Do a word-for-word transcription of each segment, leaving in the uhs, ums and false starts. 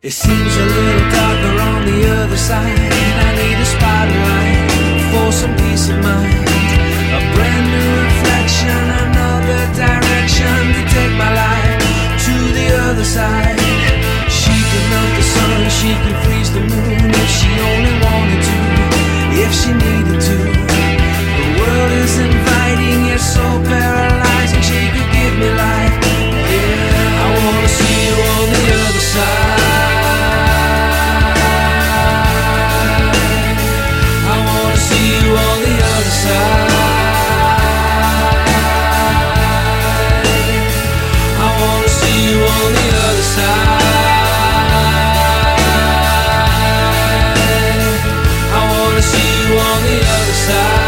It seems a little darker on the other side. I need a spotlight for some peace of mind. A brand new reflection, another direction to take my life to the other side. She can melt the sun, she can freeze the moon if she only wanted to, if she needed to. The world is inviting yet so paralyzing. She could give me life. Yeah, I wanna see you on the other side. On the other side, I wanna see you on the other side. I wanna see you on the other side.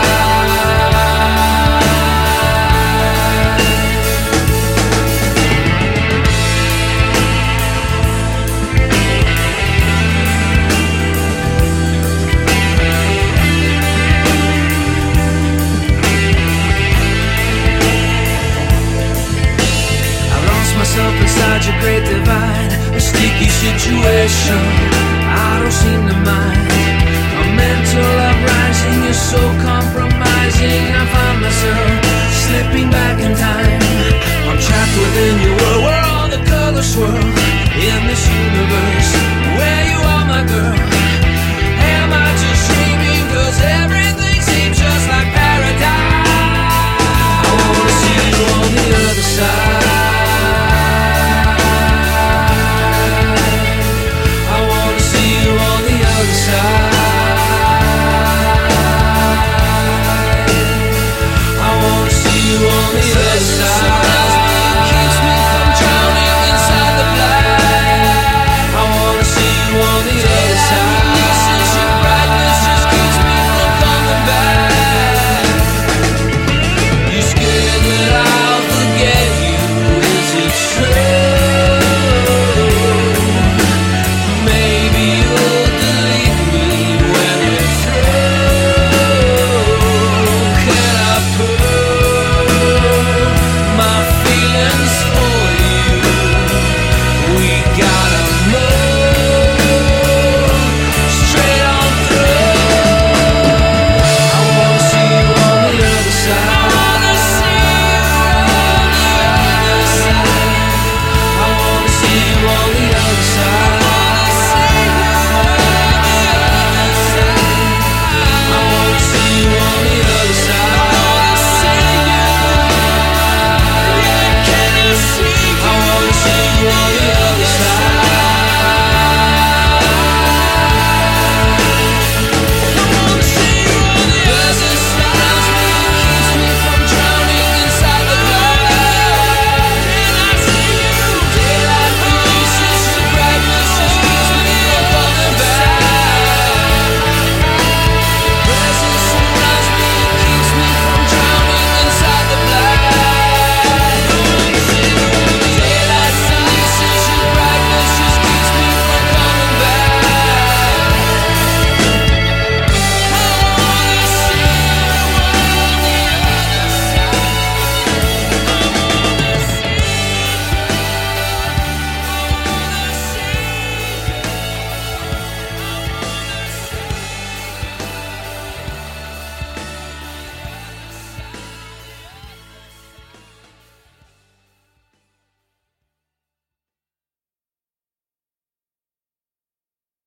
Inside your great divide, a sticky situation I don't seem to mind. A mental uprising is so compromising. I find myself slipping back in time. I'm trapped within your world where all the colors swirl. In this universe where you are my girl,